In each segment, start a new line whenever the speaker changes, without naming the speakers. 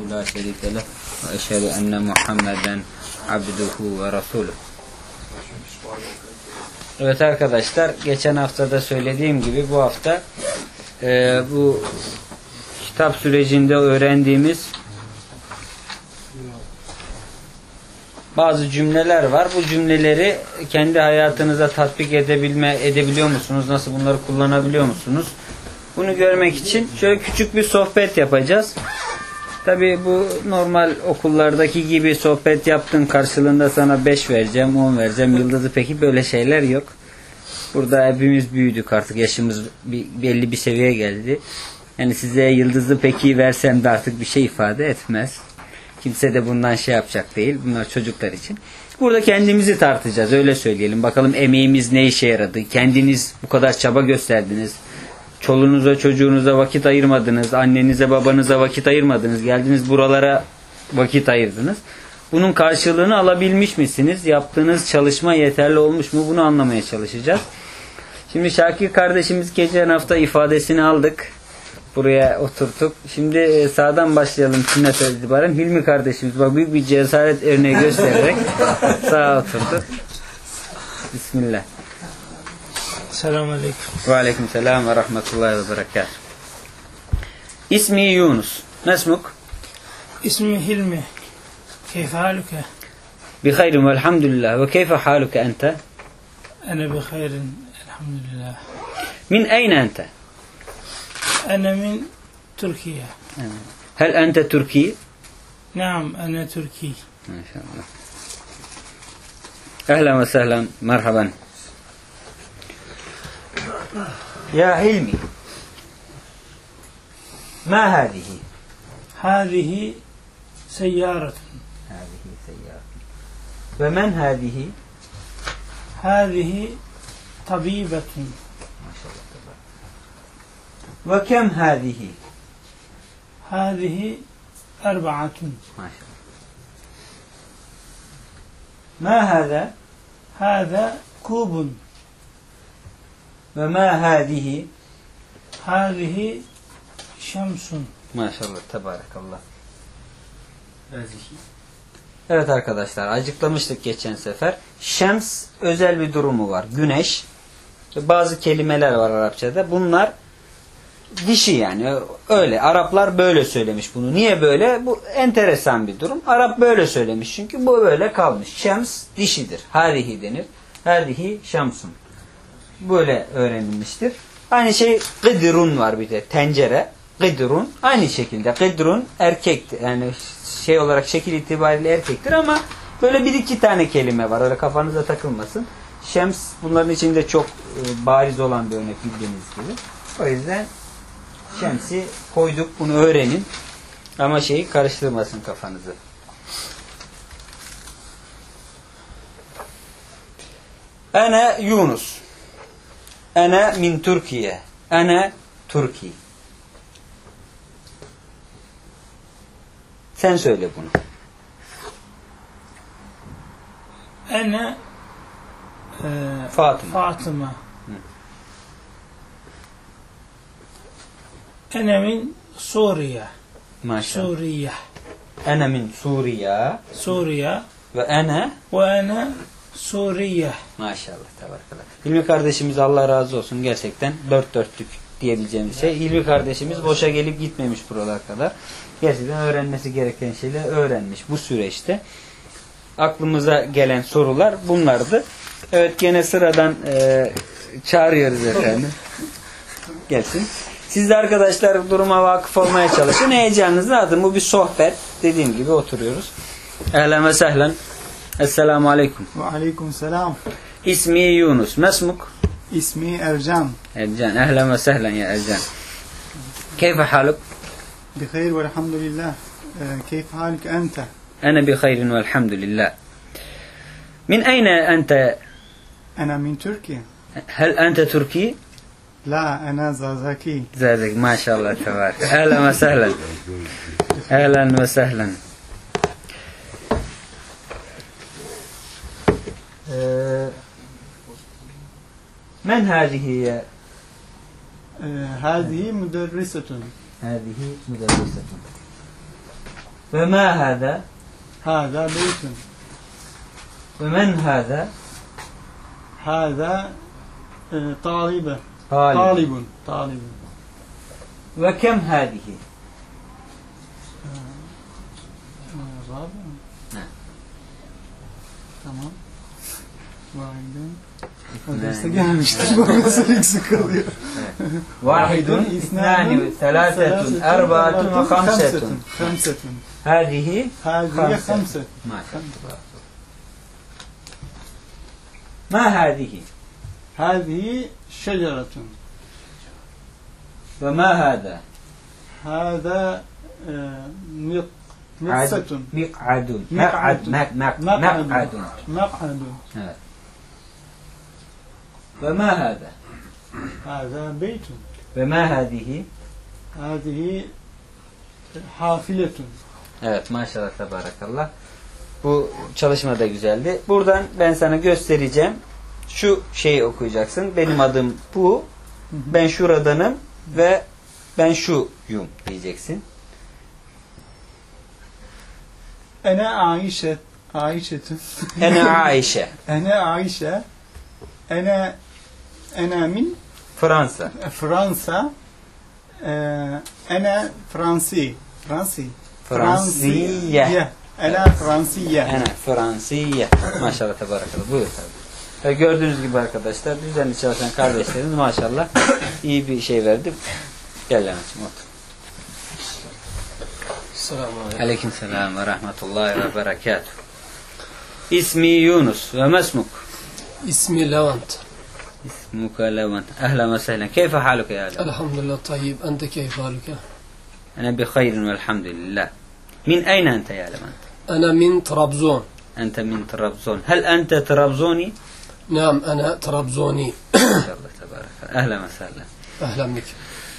la şerike leh ve eşhedü enne Muhammeden abduhu ve rasuluh. Evet arkadaşlar, geçen haftada söylediğim gibi bu hafta bu kitap sürecinde öğrendiğimiz bazı cümleler var. Bu cümleleri kendi hayatınıza tatbik edebiliyor musunuz? Nasıl bunları kullanabiliyor musunuz? Bunu görmek için şöyle küçük bir sohbet yapacağız. Tabii bu normal okullardaki gibi sohbet yaptın karşılığında sana 5 vereceğim, 10 vereceğim, yıldızı peki böyle şeyler yok. Burada hepimiz büyüdük artık, yaşımız belli bir seviyeye geldi. Yani size yıldızı peki versem de artık bir şey ifade etmez. Kimse de bundan şey yapacak değil. Bunlar çocuklar için. Burada kendimizi tartacağız, öyle söyleyelim. Bakalım emeğimiz ne işe yaradı? Kendiniz bu kadar çaba gösterdiniz. Çoluğunuza çocuğunuza vakit ayırmadınız. Annenize babanıza vakit ayırmadınız. Geldiniz buralara vakit ayırdınız. Bunun karşılığını alabilmiş misiniz? Yaptığınız çalışma yeterli olmuş mu? Bunu anlamaya çalışacağız. Şimdi Şakir kardeşimiz geçen hafta ifadesini aldık. Buraya oturttuk. Şimdi sağdan başlayalım sünnet itibaren. Hilmi kardeşimiz bak büyük bir cesaret örneği göstererek sağa oturdu. Bismillah.
Selamun aleyküm.
Ve aleyküm selam ve rahmetullahi ve berekatuhu. İsmi Yunus. Nesmuk?
İsmi Hilmi. Keyfe haluke?
Bi hayrin ve elhamdülillah. Ve keyfe haluke ente?
Ene bi hayrin. Elhamdülillah.
Min eyne ente?
Ene min Türkiye.
Hel ente Türki?
Naam, ene Türki.
Maşallah. Ehlen ve sehlen. Merhaben. Ya Hilmi. Ma hadihi?
Hadihi seyyaretun.
Hadihi seyyaretun. Ve men hadihi?
Hadihi tabibetun.
Maşallah. Ve kem hadihi?
Hadihi erbaatun.
Maşallah. Ma hada?
Hada kubun.
Ve ma hadihi?
Hadihi şemsun.
Maşallah, tebarakallah. Evet arkadaşlar, açıklamıştık geçen sefer. Şems özel bir durumu var. Güneş. Bazı kelimeler var Arapçada. Bunlar dişi yani. Öyle. Araplar böyle söylemiş bunu. Niye böyle? Bu enteresan bir durum. Arap böyle söylemiş. Çünkü bu böyle kalmış. Şems dişidir. Hadihi denir. Hadihi şemsun. Böyle öğrenilmiştir. Aynı şey gıdrun var bir de. Tencere. Gıdrun. Aynı şekilde. Gıdrun erkektir. Yani şey olarak şekil itibariyle erkektir ama böyle bir iki tane kelime var. Öyle kafanıza takılmasın. Şems bunların içinde çok bariz olan bir örnek bildiğiniz gibi. O yüzden Şems'i koyduk. Bunu öğrenin. Ama şeyi karıştırmasın kafanızı. Ana Yunus. Ana min Türkiye. Ana Türki. Sen söyle bunu.
Ene
Fatıma.
Fatıma. Ene min Suriye.
Maşallah.
Suriye.
Ana min Suriye.
Suriye.
Ve ana.
Ve ene Suriye.
Maşallah. Tabarakallah. Hilmi kardeşimiz Allah razı olsun. Gerçekten dört dörtlük diyebileceğimiz şey. Hilmi kardeşimiz boşa gelip gitmemiş buralara kadar. Gerçekten öğrenmesi gereken şeyleri öğrenmiş bu süreçte. Aklımıza gelen sorular bunlardı. Evet, gene sıradan çağırıyoruz efendim. Gelsin. Siz de arkadaşlar duruma vakıf olmaya çalışın. Heyecanınızı atın. Bu bir sohbet. Dediğim gibi oturuyoruz. Ehlen ve sehlen. Esselamu aleyküm.
Ve aleyküm selam.
İsmi Yunus. Mesmuk?
İsmi Ercan.
Ercan. Ehlen ve sehlen ya Ercan. Keyfe haluk?
Bihayr ve elhamdülillah. Keyfe haluk ente?
Ana bi hayrin ve elhamdülillah. Min ayna ente?
Ana min Türkiye.
Hel ente Türki?
La, ana Zazaki.
Zazaki. Maşallah. Tebarek. Ehlen ve sehlen. Ehlen ve sehlen. من هذه يا
هذه مدرسة.
هذه مدرسة. Ve ma hâzâ?
هذا بيت.
Ve men hâzâ?
هذا طالب.
Talib.
طالب.
Ve kem hâdihi?
رابع.
نعم.
Tamam. Vahidun. O derste gelmiştir. Bu nasıl eksik kalıyor?
Vahidun, isnani, selâsetun, erbaatun ve hamsetun.
Hamsetun.
Hâdihi?
Hâziye hamset.
Maşallah. Ma hâdihi?
Hâzihi şeceretun.
Ve ma hâdâ?
هذا مقصة.
Miq'adun.
مقعد.
Maq'adun.
مقعد.
Evet. Ve ma hâdâ?
هذا بيت.
Ve ma hâdihi?
هذه حافلة.
Evet, maşallah, tabarakallah. Bu çalışma da güzeldi. Buradan ben sana göstereceğim. Şu şeyi okuyacaksın. Benim adım bu. Ben şuradanım ve ben şuyum diyeceksin.
أنا عائشة. عائشة.
Ene Aişe.
أنا عائشة. أنا من
Fransa.
فرنسا. أنا فرنسي.
Fransiye.
أنا فرنسية.
Ene Fransiye. Maşallah, tabarakallah. Buyur tabii. Gördüğünüz gibi arkadaşlar, düzenli çalışan kardeşlerimiz maşallah iyi bir şey verdi. Gel Levent'ciğim, otur.
Selamünaleyküm.
Aleykümselam ve rahmetullahi ve berekatuhu. İsmi Yunus ve mesmuk.
İsmi Levent.
اسمك لوانت أهلا وسهلا كيف حالك يا لوانت
Elhamdülillah tayyib. Ente keyfe haluke?
أنا بخير والحمد لله من أين أنت يا لوانت
Ana min Trabzon.
أنت من طرابزون هل أنت طرابزوني
Naam, ana Trabzoni.
ما شاء الله تبارك الله. أهلا وسهلا
Ehlen bik.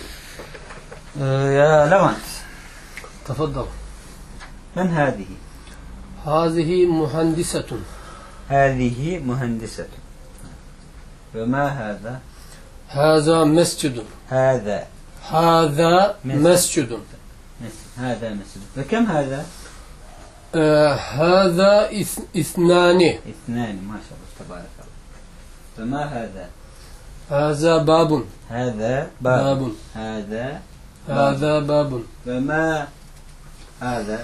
يا لوانت
Tefaddal.
من هذه
Hazihi muhandisetun.
هذه مهندسة وما هذا
Haza mescidun.
هذا
Haza mescidun.
هذا مسجد وكم هذا
Haza ithnani.
اثنان ما شاء الله تبارك الله فما هذا
Haza babun.
هذا
Babun.
هذا
Haza babun.
وما هذا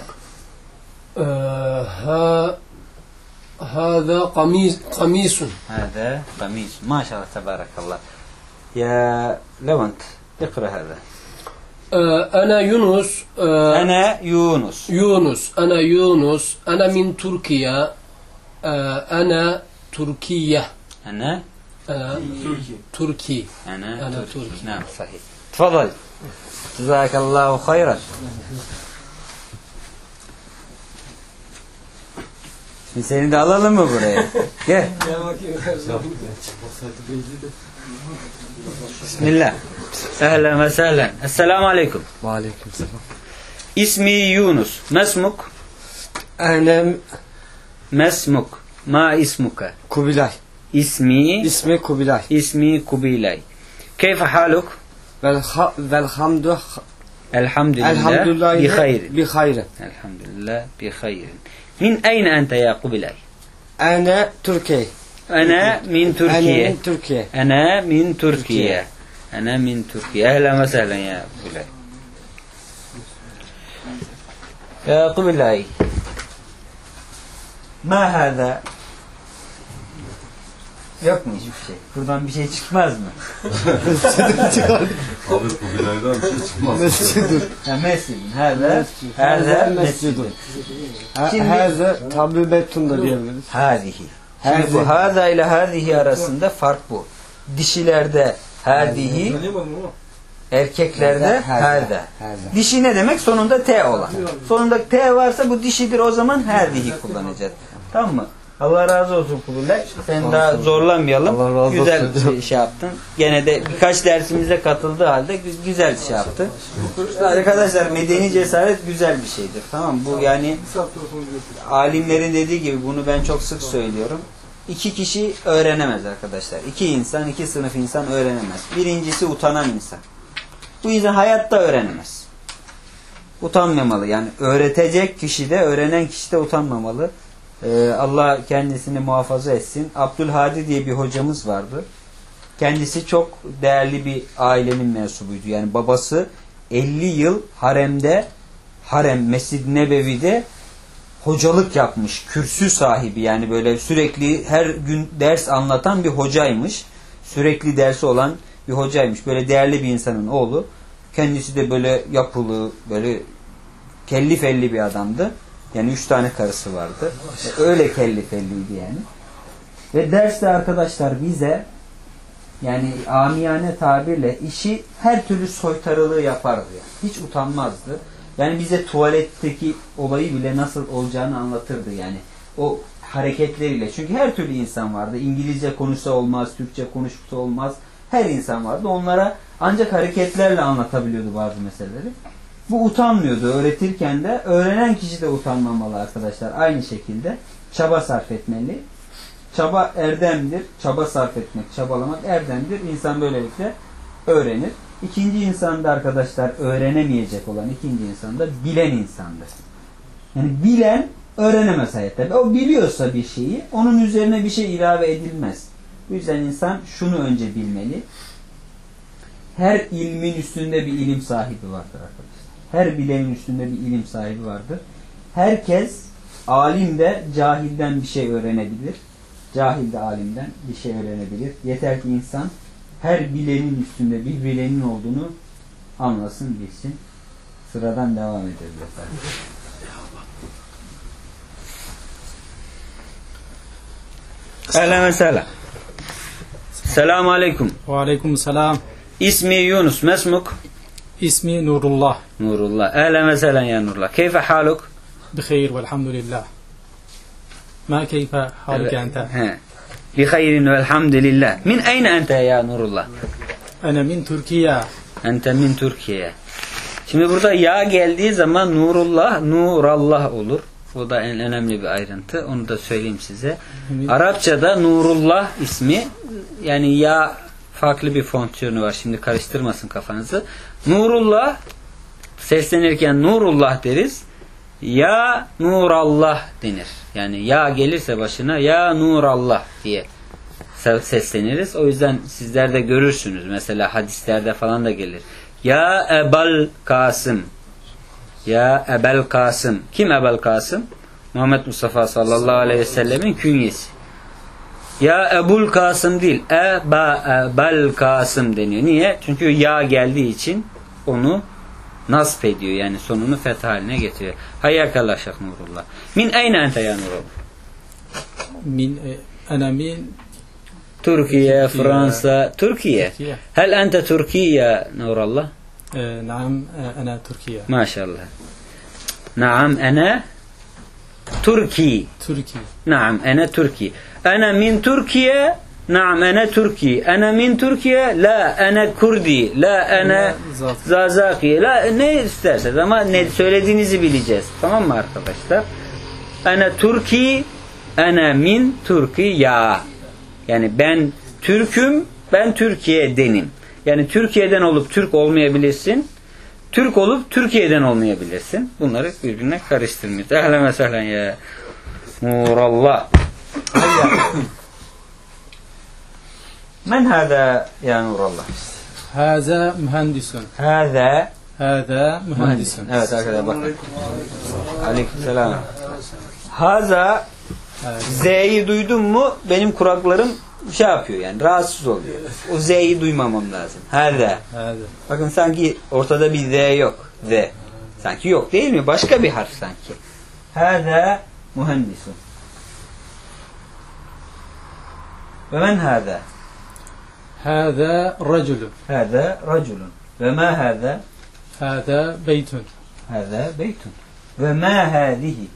هذا قميص.
هذا قميص ما شاء الله تبارك الله يا لونت اقرأ هذا
أنا يونس.
أنا يونس
أنا يونس. أنا من تركيا. أنا تركية.
أنا
تركي.
أنا تركي نعم صحيح تفضل جزاك الله خيرا Seni de alalım mı buraya? Gel. Bismillah. Ehlen ve sehlen. Esselamu aleyküm.
Ve aleyküm selam.
İsmi Yunus. Mesmuk.
Enem
Mesmuk. Ma ismuka.
Kubilay.
İsmi.
İsmi Kubilay.
İsmi Kubilay. Keyfe haluk?
Velhamdu
Elhamdülillah. Bi hayrin.
bi hayrin.
Elhamdülillah. Bi hayrin. Min ayne ente ya Kubilay?
Ana Türkiye.
Ana min Türkiye.
Ana Türkiye.
Ana min Türkiye. Ana min Türkiye. Ehlen ve sehlen ya Kubilay. Ya Kubilay. Ma hâzâ? Yok mu hiçbir şey? Buradan bir şey çıkmaz mı?
Abi Kubilay'dan bir şey çıkmaz.
Mescidun.
Ha, mescidun. Hâzâ mescidun. Şimdi-
Hâzâ tabibetun da diyebiliriz.
Hâzihi. Şimdi bu hâzâ ile hâzihi arasında fark bu. Dişilerde hâzihi, erkeklerde hâzâ. Dişi ne demek? Sonunda T olan. Sonunda T varsa bu dişidir, o zaman hâzihi kullanacağız. Tamam mı? Allah razı olsun Kubilay. Sen daha zorlanmayalım.
Allah razı olsun
Güzel
hocam.
şey yaptın. Gene de birkaç dersimize katıldığı halde güzel şey yaptı. Arkadaşlar medeni cesaret güzel bir şeydir. Tamam mı? Bu yani alimlerin dediği gibi bunu ben çok sık söylüyorum. İki kişi öğrenemez arkadaşlar. İki insan, iki sınıf insan öğrenemez. Birincisi utanan insan. Bu insan hayatta öğrenemez. utanmamalı. Yani öğretecek kişi de, öğrenen kişi de utanmamalı. Allah kendisini muhafaza etsin. Abdülhadi diye bir hocamız vardı. Kendisi çok değerli bir ailenin mensubuydu. Yani babası 50 yıl harem Mescid-i Nebevi'de hocalık yapmış. Kürsü sahibi, yani böyle sürekli her gün ders anlatan bir hocaymış. Sürekli dersi olan bir hocaymış. Böyle değerli bir insanın oğlu. Kendisi de böyle yapılı, böyle kelli felli bir adamdı. Yani 3 tane karısı vardı. Öyle kelli felliydi yani. Ve derste arkadaşlar bize, yani amiyane tabirle, işi her türlü soytarılığı yapardı. Yani. Hiç utanmazdı. Yani bize tuvaletteki olayı bile nasıl olacağını anlatırdı yani. O hareketleriyle. Çünkü her türlü insan vardı. İngilizce konuşsa olmaz, Türkçe konuşsa olmaz. Her insan vardı. Onlara ancak hareketlerle anlatabiliyordu bazı meseleleri. Bu utanmıyordu öğretirken de. Öğrenen kişi de utanmamalı arkadaşlar. Aynı şekilde çaba sarf etmeli. Çaba erdemdir. Çaba sarf etmek, çabalamak erdemdir. İnsan böylelikle öğrenir. İkinci insanda arkadaşlar, öğrenemeyecek olan ikinci insanda bilen insandır. Yani bilen öğrenemez hayatta. O biliyorsa bir şeyi, onun üzerine bir şey ilave edilmez. Bu yüzden insan şunu önce bilmeli. Her ilmin üstünde bir ilim sahibi vardır arkadaşlar. Her bilenin üstünde bir ilim sahibi vardır. Herkes, alim de cahilden bir şey öğrenebilir. Cahil de alimden bir şey öğrenebilir. Yeter ki insan her bilenin üstünde bir bilenin olduğunu anlasın, bilsin. Sıradan devam edelim efendim. Ehlen ve selam. Selamun aleyküm.
Ve aleyküm selam.
İsmi Yunus. Mesmuk?
İsmi Nurullah.
Nurullah. Ehlen ve selam ya Nurullah. Keyfe haluk?
Bihayr velhamdülillah. Ma keyfe haluke ente?
Bihayrin velhamdülillah. Min ayne ente ya Nurullah?
Ana min Türkiye.
Ente min Türkiye. Şimdi burada ya geldiği zaman Nurullah, Nurallah olur. Bu da en önemli bir ayrıntı. Onu da söyleyeyim size. Arapçada Nurullah ismi, yani ya farklı bir fonksiyonu var. Şimdi karıştırmasın kafanızı. Nurullah seslenirken Nurullah deriz. Ya Nurallah denir. Yani ya gelirse başına ya Nurallah diye sesleniriz. O yüzden sizler de görürsünüz. Mesela hadislerde falan da gelir. Ya Ebal Kasım. Ya Ebel Kasım. Kim Ebel Kasım? Muhammed Mustafa sallallahu aleyhi ve sellemin künyesi. Ya Ebul Kasım değil. Ebel Kasım deniyor. Niye? Çünkü ya geldiği için onu nasp ediyor. Yani sonunu fetha haline getiriyor. Hayyakallah Şeyh Nurullah. Min ayne ente ya Nurullah?
Ana min
Türkiye, Fransa, Türkiye. Hel ente Türkiye Nurullah?
Naam, ana Türkiye.
Maşallah. Naam, ana Türkiye.
Türkiye.
Naam, ana Türkiye. Ana min Türkiye. Naam, ana Türkiye. Ana min Türkiye. La, ana Kurdi. La, ana Zazaki. La, ne isterseniz ama ne söylediğinizi bileceğiz. Tamam mı arkadaşlar? Ana Türkiye. Ana min Türkiye. Yani ben Türk'üm, ben Türkiye'denim. Yani Türkiye'den olup Türk olmayabilirsin. Türk olup Türkiye'den olmayabilirsin. Bunları birbirine karıştırmıyoruz. Ehlen ve sehlen ya Nurallah. Men hâzâ ya Nurallah?
Hâzâ mühendisun.
Hâzâ
mühendisun.
Evet arkadaşlar bakın. Aleykümselam. Hâzâ Z'yi duydun mu benim kulaklarım şey yapıyor yani, rahatsız oluyor. O Z'yi duymamam lazım. Hâzâ. Bakın sanki ortada bir Z yok. Z. Sanki yok değil mi? Başka bir harf sanki. Hâzâ mühendisun. Ve men hâzâ?
Hâzâ raculun.
Hâzâ raculun. Ve mâ hâzâ?
Hâzâ beytun.
Hâzâ beytun. Ve mâ hâzihi?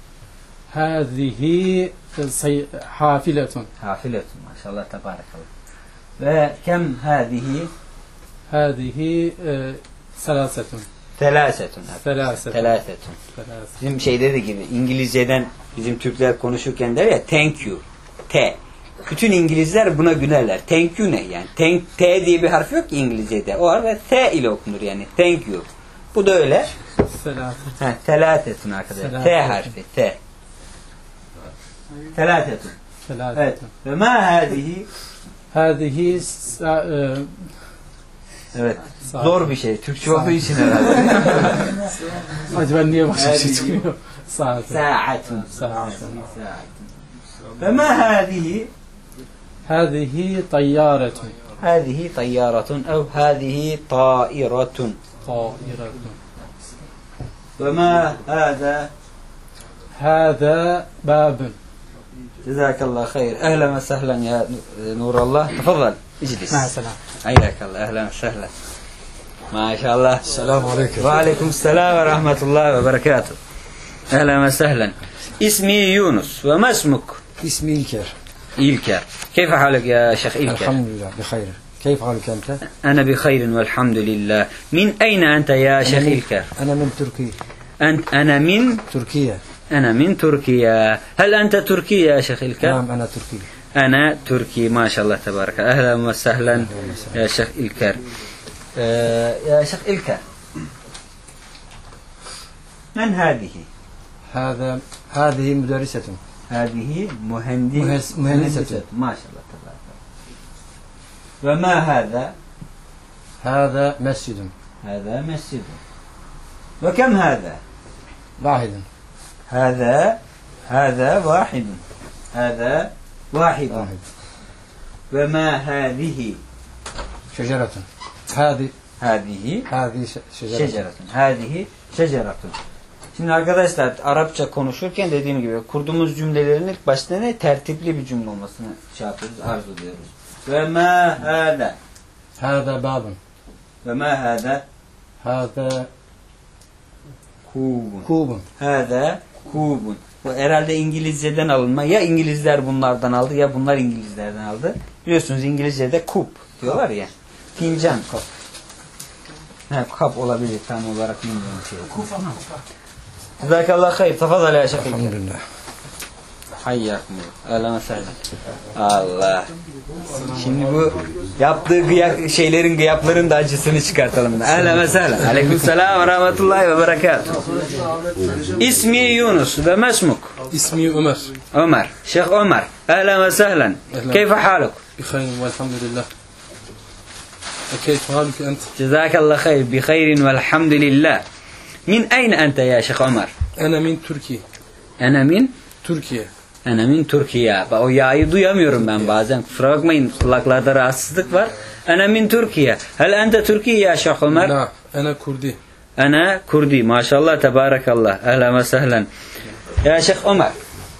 Hâzihi hafiletun.
Hafiletun. Maşallah tebârekallah. Ve kem hâzihi?
Hâzihi selâsetun.
Telâsetun.
Selâsetun.
Bizim şeyde de gibi İngilizceden bizim Türkler konuşurken der ya thank you. T. Bütün İngilizler buna gülerler. Thank you ne yani? T diye bir harf yok ki İngilizce'de. O harf T ile okunur yani. Thank you. Bu da öyle.
Selasetun.
Telatetun arkadaşlar. T
Selasetun.
harfi. T. Telatetun. Evet.
Selasetun.
Ve ma hadihi.
Hadihi
Evet.
Saat.
Zor bir şey. Türkçe olduğu için herhalde.
acaba niye başka bir şey
Hadihi.
çıkmıyor? Saat.
Sa'atun.
Sa'atun.
Ve ma hadihi.
Hadihi tayyaretun.
هذه طيارة أو هذه طائرة
Tairetun.
وما هذا
Hâzâ bâbun.
جزاك الله خير أهلا وسهلا يا نور الله تفضل اجلس
مع السلامة.
حياك الله أهلا وسهلا ما شاء الله السلام عليكم وعليكم السلام ورحمة الله وبركاته أهلا وسهلا اسمي يونس وما اسمك؟
اسمي إلكر.
إلكر كيف حالك يا شيخ إلكر؟
الحمد لله بخير. كيف حالك أنت؟
أنا بخير والحمد لله من أين أنت يا شيخ إلكر؟
أنا من تركيا.
أنا من
تركيا.
أنا من تركيا هل أنت تركي يا شيخ إلكر؟
نعم أنا تركي.
أنا تركي ما شاء الله تبارك أهلا وسهلا يا شيخ إلكر يا شيخ إلكر من هذه؟
هذه مدرسة.
هذه
مهندسة.
ما شاء الله تبارك وما هذا؟
هذا مسجد.
هذا مسجد وكم هذا؟
واحد.
هذا واحد هذا واحد وما هذه؟
شجرة.
هذه
شجرة.
هذه شجرة. Şimdi arkadaşlar Arapça konuşurken dediğim gibi kurduğumuz cümlelerin ilk başta ne? Tertipli bir cümle olmasını yapıyoruz, arzu ediyoruz. Ve ma hâdâ.
هذا باب.
Ve ma hâdâ.
هذا
Kubun.
كوب.
Hâdâ kubun. Bu herhalde İngilizceden alınma. Ya İngilizler bunlardan aldı ya bunlar İngilizlerden aldı. Biliyorsunuz İngilizce'de kup diyorlar ya. Fincan kap. Kap olabilir tam olarak bilmiyorum şey. Cezakallah hayır. Tafadal ya şakir.
الحمد لله.
Hayyakum. Ahlan ve sahlen. Allah. Şimdi bu yaptığı şeylerin gıyapların da acısını çıkartalım. Ahlan ve sahlen. Aleykümselam ve rahmetullahi ve berekatuhu. İsmi Yunus ve mesmuk.
اسمي عمر.
Ömer. Şeyh Ömer. Ahlan ve sahlen. Keyfe haluk?
بخير والحمد لله. وكيف حالك أنت؟
Cezakallah hayır. Bi hayrin velhamdülillah. Min ayne ente ya Şeyh Ömer?
أنا من تركيا.
Ana min?
تركيا.
Ana min Türkiye. O ya'yı duyamıyorum ben bazen. Kusura bakmayın. Kulaklarda rahatsızlık var. Ana min Türkiye. Hel ente Türkiye ya Şeyh Ömer?
نعم أنا كردي.
Ana Kurdi. Maşallah tebarakallah. Ehlen ve sehlen. Ya Şeyh Ömer.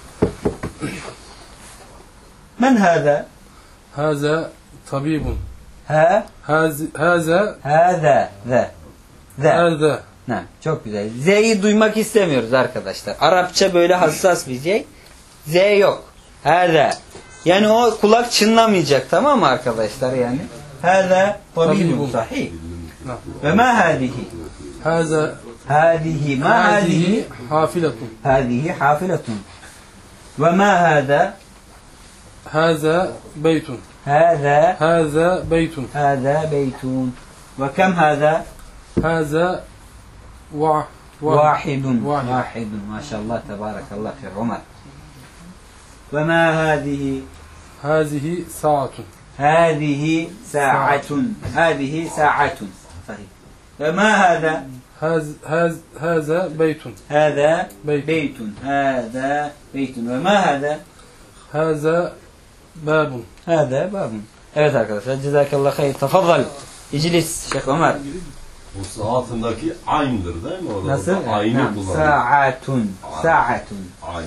Men hâzâ?
هذا طبيب.
Ha?
هذا
Hâzâ. Ze.
هذا
Ha, çok güzel. Z'yi duymak istemiyoruz arkadaşlar. Arapça böyle hassas bir Z. Z yok. Hâzâ. Yani o kulak çınlamayacak, tamam mı arkadaşlar yani? Hâzâ tabibun sahih. Ve ma hâzihi?
هذا
Hâzihi ma hâzihi?
هذه حافلة.
Hâzihi hafiletun. Ve ma hâzâ?
هذا بيت.
Hâzâ.
هذا بيت.
Hâzâ beytun. Ve kem hâzâ?
هذا
Vahidun.
واحد.
Vahidun. Maşallah tebarakallah fi Ömer. Ve ma hâzihi?
هذه ساعة.
هذه ساعة هذه ساعة صحيح وما هذا
هذا بيت.
هذا
بيت.
بيت هذا بيت وما هذا
هذا باب.
هذا باب. Evet arkadaşlar cezakallah hayır. Tafadal. İclis Şeyh Ömer.
Bu saatindeki aynıdır değil mi? Orada
Nasıl?
Aynı kullanıyor.
Sa'atun. Sa'atun.
Aynı.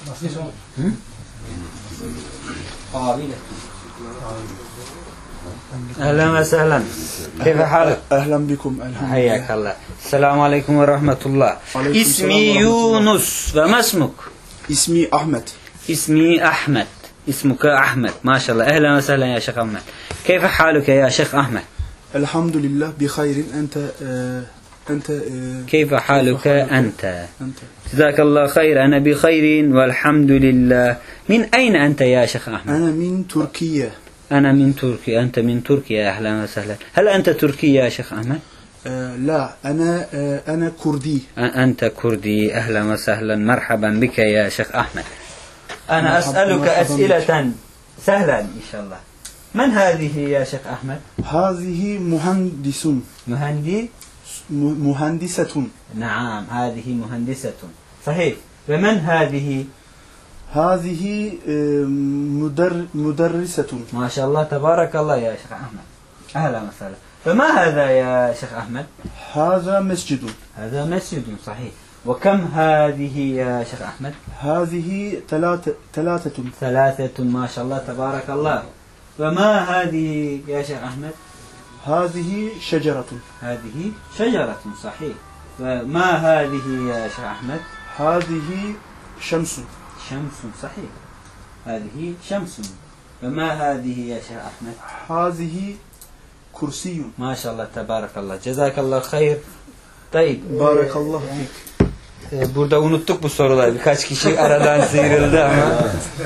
أهلا وسهلا كيف حالك؟
أهلا بكم. الحمد
حياك الله السلام عليكم ورحمة الله
عليكم
اسمي
السلام ورحمة
يونس وما اسمك؟
اسمي أحمد.
اسمي أحمد اسمك أحمد ما شاء الله أهلا وسهلا يا شيخ أحمد كيف حالك يا شيخ أحمد؟
الحمد لله بخير. أنت
كيف حالك أنت؟
أنت
جزاك الله خير أنا بخير والحمد لله من أين أنت يا شيخ أحمد؟
أنا من تركيا.
أنا من تركيا أنت من تركيا أهلا وسهلا هل أنت تركي يا شيخ أحمد؟
لا أنا كردي.
أنت كردي. أهلا وسهلا مرحبا بك يا شيخ أحمد. أنا أسألك أسئلة سهلة إن شاء الله. من هذه يا شيخ أحمد؟
هذه مهندسة.
نعم هذه مهندسة. صحيح. ومن هذه؟
هذه مدرسة.
ما شاء الله تبارك الله يا شيخ أحمد. أهلا وسهلا. فما هذا يا شيخ أحمد؟
هذا مسجد.
هذا مسجد. صحيح. وكم هذه يا شيخ أحمد؟
هذه ثلاثة.
ما شاء الله تبارك الله. وما هذه يا شيخ أحمد؟
هذه شجرة.
هذه شجرة. صحيح. وما هذه يا شيخ أحمد؟
هذه شمس.
شمس. صحيح. هذه شمس. وما هذه يا شيخ أحمد؟
هذه كرسي.
ما شاء الله تبارك الله. جزاك الله خير. طيب.
بارك الله فيك.
Burada unuttuk bu soruları. Birkaç kişi aradan sıyrıldı ama.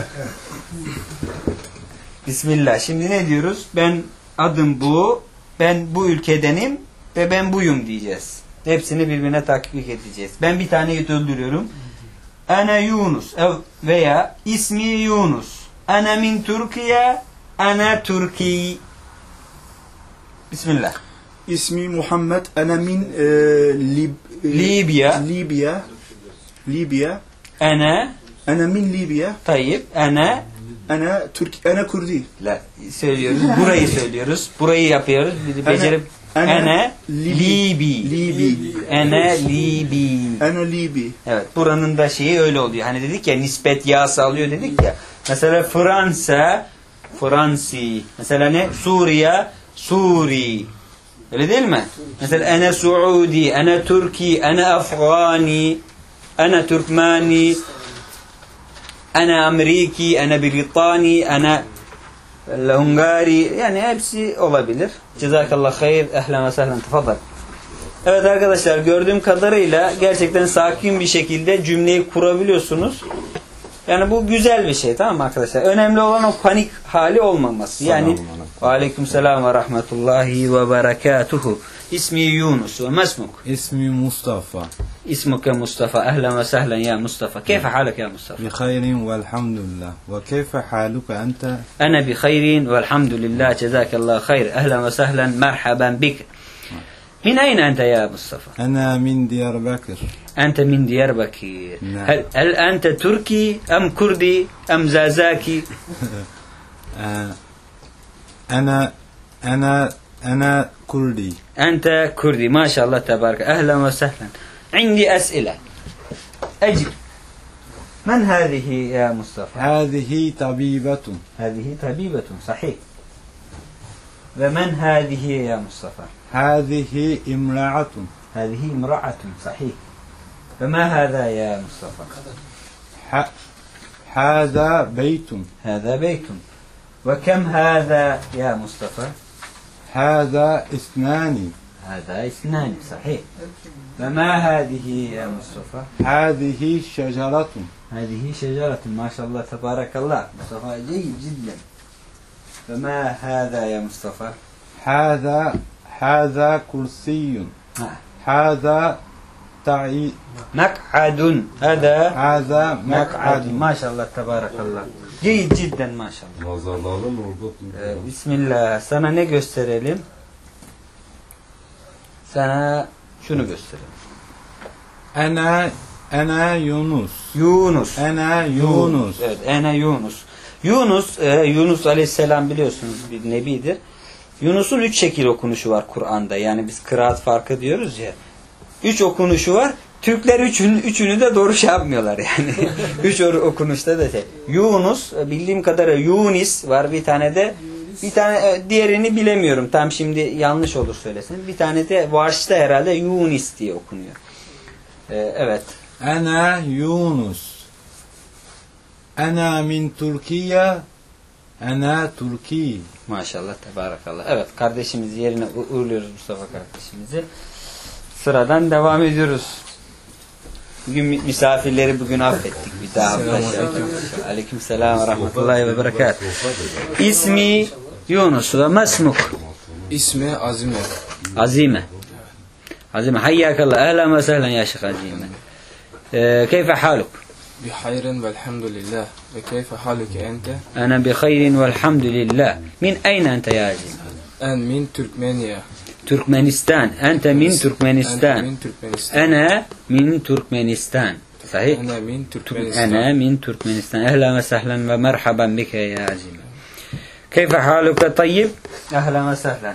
Bismillah. Şimdi ne diyoruz? Ben adım bu. Ben bu ülkedenim ve ben buyum diyeceğiz. Hepsini birbirine takip edeceğiz. Ben bir taneyi öldürüyorum. Ana Yunus veya ismi Yunus. Ana min Türkiye. Ana Türkiye. Bismillah.
اسمي محمد. أنا من ليبيا.
Ana
من ليبيا.
Tayyip. Ana
كردي.
La söylüyoruz. Burayı söylüyoruz. Burayı yapıyoruz. Becerip ana Libi. Ana Libi. Evet. Buranın da şeyi öyle oluyor. Hani dedik ya nispet ya sağlıyor dedik ya. Mesela Fransa Fransi. Mesela ne? Suriye Suri. Öyle değil mi? Mesela ana Suudi, ana Türki, ana Afgani, ana Türkmani, ana Ameriki, ana Britani, ana Hungari. Yani hepsi olabilir. Cezakallah hayır. Ehlen ve sehlen. Tefaddal. Evet arkadaşlar, gördüğüm kadarıyla gerçekten sakin bir şekilde cümleyi kurabiliyorsunuz. Yani bu güzel bir şey, tamam mı arkadaşlar? Önemli olan o panik hali olmaması. Yani aleykümselam ve rahmetullahi ve berekatuhu. İsmi Yunus ve mesmuk.
اسمي مصطفى.
İsmuke Mustafa. Ehlen ve sehlen ya Mustafa. Keyfe halek ya Mustafa?
بخير والحمد لله. وكيف حالك أنت؟
Ana bi hayrin velhamdülillah. Cezakallah hayr. Ehlen ve sehlen. Merhaben bik. Min ayna ente ya Mustafa?
أنا من دياربكر.
أنت من دياربكر.
نعم.
هل أنت تركي أم كردي أم زازاكي؟
أنا كردي.
أنت كردي. ما شاء الله تبارك. أهلا وسهلا. عندي أسئلة. أجب. من هذه يا مصطفى؟
هذه طبيبة.
هذه طبيبة. صحيح. ومن هذه يا مصطفى؟
هذه امرأة.
هذه امرأة. صحيح. فما هذا يا مصطفى؟
هذا بيت.
هذا بيت. وكم هذا يا مصطفى؟
هذا اثنان.
هذا اثنان. صحيح. فما هذه يا مصطفى؟
هذه شجرة.
هذه شجرة. ما شاء الله تبارك الله. مصطفى جيد جدا. فما هذا يا مصطفى؟
هذا كرسي. هذا
مقعد.
هذا مقعد.
ما شاء الله تبارك الله. جيد جدا ما شاء الله.
Nazarların orada.
Bismillah. Sana ne gösterelim? Sana şunu gösterelim.
أنا يونس.
Yunus.
أنا يونس.
Evet, Ene Yunus. Yunus Aleyhisselam biliyorsunuz bir nebidir. Yunus'un 3 şekil okunuşu var Kur'an'da. Yani biz kıraat farkı diyoruz ya. 3 okunuşu var. Türkler üçünü de doğru şey yapmıyorlar yani. 3 okunuşta da şey. Yunus, bildiğim kadarıyla Yunis var, bir tane diğerini bilemiyorum. Tam şimdi yanlış olur söylesin. Bir tane de Varş'ta herhalde Yunis diye okunuyor. Evet.
أنا يونس. أنا من تركيا. أنا تركي.
Maşallah, tebarakallah. Evet, kardeşimizi yerine uğurluyoruz, Mustafa kardeşimizi. Sıradan devam ediyoruz. Bugün misafirleri bugün affettik. Bir daha aleykümselam ve rahmetullahi ve berekat. İsmi Yunus ve mesmuk.
İsmi Azime.
Azime. عزيمة حياك الله أهلا وسهلا يا شيخ عزيمة. كيف حالك؟
بخير والحمد لله. وكيف حالك أنت؟
أنا بخير والحمد لله. من أين أنت يا عزيمة؟
أنا من تركمانيا.
تركمانستان. أنت من تركمانستان. أنا من تركمانستان. صحيح؟ أنا من تركمانستان. أهلا وسهلا ومرحبا بك يا عزيمة. كيف حالك طيب؟ أهلا وسهلا.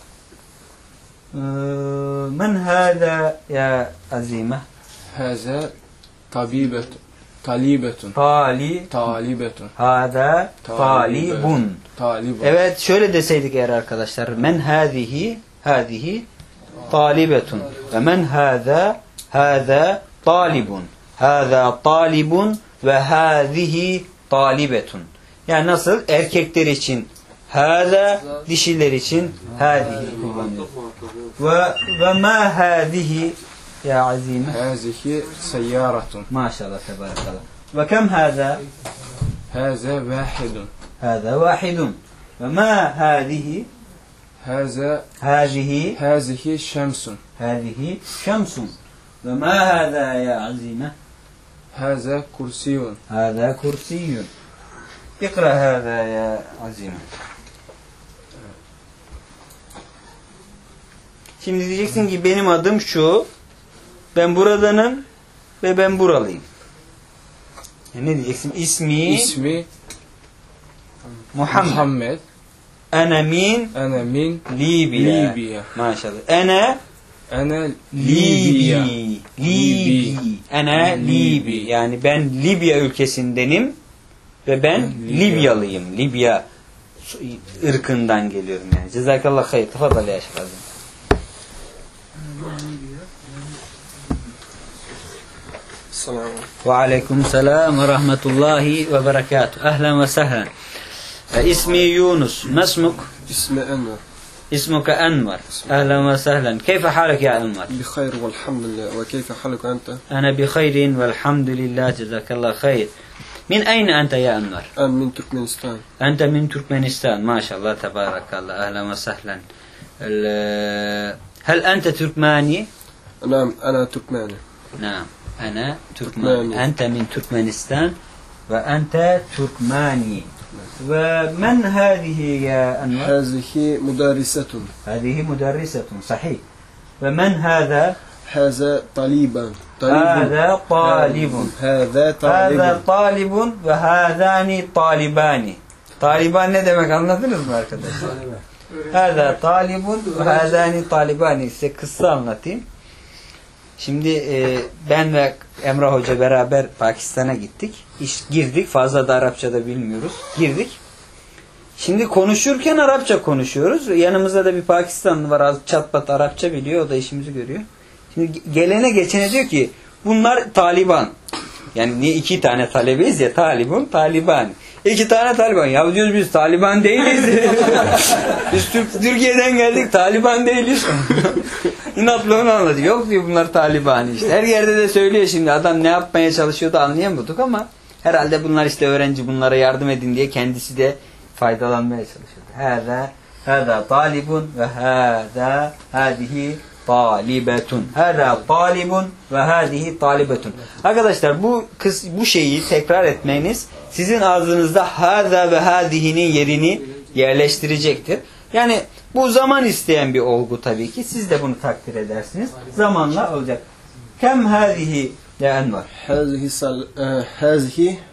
من هذا يا عزيمة؟
هذا طالبة.
Hâdâ talibun. Evet, şöyle deseydik eğer arkadaşlar. Men hâzihi talibetun. Ve men hâzâ talibun. Hâzâ talibun ve hâzihi talibetun. Yani nasıl? Erkekler için hâzâ, dişiler için hâzihi kullanılıyor. Ve mâ hâzihi ya azime.
Hâzihi seyyâratun.
Maşallah tebârekallah. Ve kem hâzâ?
Hâzâ vâhidun.
Hâzâ vâhidun. Ve mâ hâzihi?
Hâzihi şemsun.
Hâzihi şemsun. Ve mâ hâzâ ya azime?
Hâzâ kursiyun.
Hâzâ kursiyyun. İkra hâzâ ya azime. Şimdi diyeceksin ki benim adım şu, ben buradanım ve ben buralıyım. Ne diyeceksin? İsmi Muhammed. Ana min Libya. Maşallah. Ana Libya. Ana Libi. Yani ben Libya ülkesindenim ve ben Libyalıyım. Libya ırkından geliyorum yani. Cezakallah hayır. Tafadal ya Şeyh Azim. وعليكم السلام ورحمة الله وبركاته. أهلا وسهلا. اسمي يونس. ما اسمك؟
اسمي أنور.
اسمك أنور. أهلا وسهلا. كيف حالك يا أنور؟
بخير والحمد لله. وكيف حالك أنت؟
أنا بخير والحمد لله. جزاك الله خير. من أين أنت يا أنور؟
أنا من تركمانستان.
أنت من تركمانستان. ما شاء الله تبارك الله. أهلا وسهلا. هل أنت تركماني؟
نعم أنا تركماني.
نعم أنا تركماني. أنت من تركمانستان وأنت تركماني. ومن هذه يا أنور؟
هذه مدرسة.
هذه مدرسة صحيح. ومن هذا؟
هذا طالبان.
هذا طالب.
هذا
طالب وهذان طالبان. Taliban ne demek anladınız mı arkadaşlar? Hâzâ talibun ve hâzâni talibani. Size kıssa anlatayım. Şimdi ben ve Emrah Hoca beraber Pakistan'a gittik. Girdik. Fazla da Arapça da bilmiyoruz. Girdik. Şimdi konuşurken Arapça konuşuyoruz. Yanımızda da bir Pakistanlı var. Az çatpat Arapça biliyor. O da işimizi görüyor. Şimdi gelene geçene diyor ki bunlar Taliban. Yani niye iki tane talebeyiz ya? Talibun, Taliban. İki tane Taliban. Ya diyoruz biz Taliban değiliz. Biz Türkiye'den geldik. Taliban değiliz. İnatla onu anlatıyor. Yok diyor bunlar Taliban işte. Her yerde de söylüyor şimdi. Adam ne yapmaya çalışıyordu anlayamadık ama herhalde bunlar işte öğrenci, bunlara yardım edin diye kendisi de faydalanmaya çalışıyordu. Hâzâ talibun ve hâzihi talibetun. Hâzâ talibun ve hâzihi talibetun. Arkadaşlar bu şeyi tekrar etmeniz sizin ağzınızda hâzâ ve hâzihinin yerini yerleştirecektir. Yani bu zaman isteyen bir olgu tabii ki. Siz de bunu takdir edersiniz. Zamanla olacak. Kem hâzihi ya Enver?
Hâzihi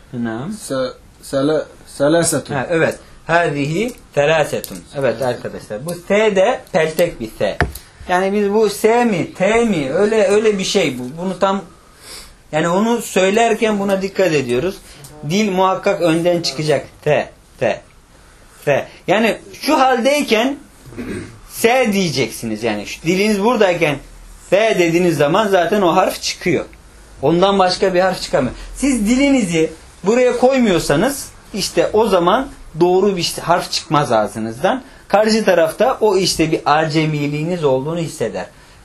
selâsetun.
Evet. Hâzihi selâsetun. Evet arkadaşlar. Bu S de peltek bir S. Yani biz bu S mi, T mi? Öyle bir şey bu. Bunu tam yani onu söylerken buna dikkat ediyoruz. Dil muhakkak önden çıkacak. T. Yani şu haldeyken S diyeceksiniz. Yani şu diliniz buradayken S dediğiniz zaman zaten o harf çıkıyor. Ondan başka bir harf çıkamıyor. Siz dilinizi buraya koymuyorsanız işte o zaman doğru bir harf çıkmaz ağzınızdan. Karşı tarafta o işte bir acemiliğiniz olduğunu hisseder.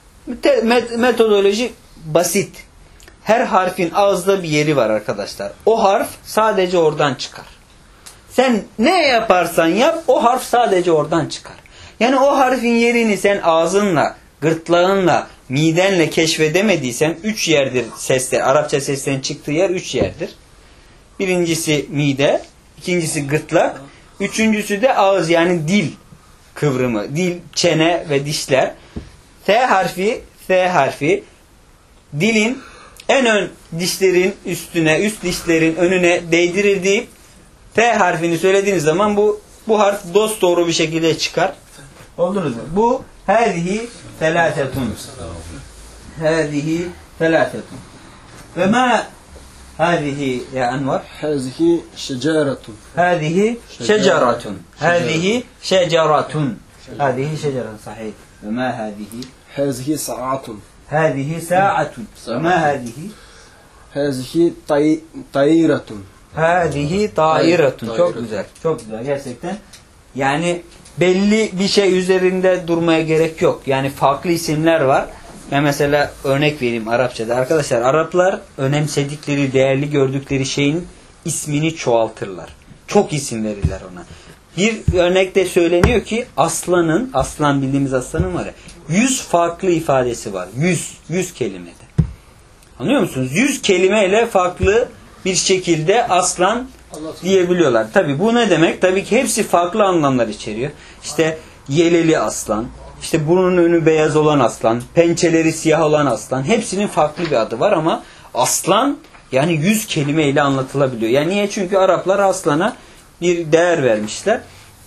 Metodoloji basit. Her harfin ağızda bir yeri var arkadaşlar. O harf sadece oradan çıkar. Sen ne yaparsan yap o harf sadece oradan çıkar. Yani o harfin yerini sen ağzınla, gırtlağınla midenle keşfedemediysen 3 yerdir sesler. Arapça seslerin çıktığı yer 3 yerdir. Birincisi mide, ikincisi gırtlak, üçüncüsü de ağız yani dil kıvrımı. Dil, çene ve dişler. T harfi dilin en ön dişlerin üstüne, üst dişlerin önüne değdirildiği T harfini söylediğiniz zaman bu harf dosdoğru bir şekilde çıkar. Oldunuz mu? Bu hâzihi telâtetun. Hâzihi telâtetun. Ve mâ hâzihi ya Enver?
هذه شجرة.
هذه شجرة. هذه شجرة. هذه شجرة صحيح. وما هذه؟
هذه ساعة.
هذه ساعة. وما هذه؟
هذه طائرة.
Hâzihi tâiretun. Çok güzel. Çok güzel. Gerçekten. Yani belli bir şey üzerinde durmaya gerek yok. Yani farklı isimler var. Ben mesela örnek vereyim Arapçada. Arkadaşlar Araplar önemsedikleri, değerli gördükleri şeyin ismini çoğaltırlar. Çok isim verirler ona. Bir örnekte söyleniyor ki aslan bildiğimiz aslanın var ya, 100 farklı ifadesi var. 100 kelimede. Anlıyor musunuz? 100 kelimeyle farklı bir şekilde aslan diyebiliyorlar. Tabi bu ne demek? Tabii ki hepsi farklı anlamlar içeriyor. İşte yeleli aslan, işte burnunun önü beyaz olan aslan, pençeleri siyah olan aslan. Hepsinin farklı bir adı var ama aslan yani 100 kelimeyle anlatılabiliyor. Yani niye? Çünkü Araplar aslana bir değer vermişler.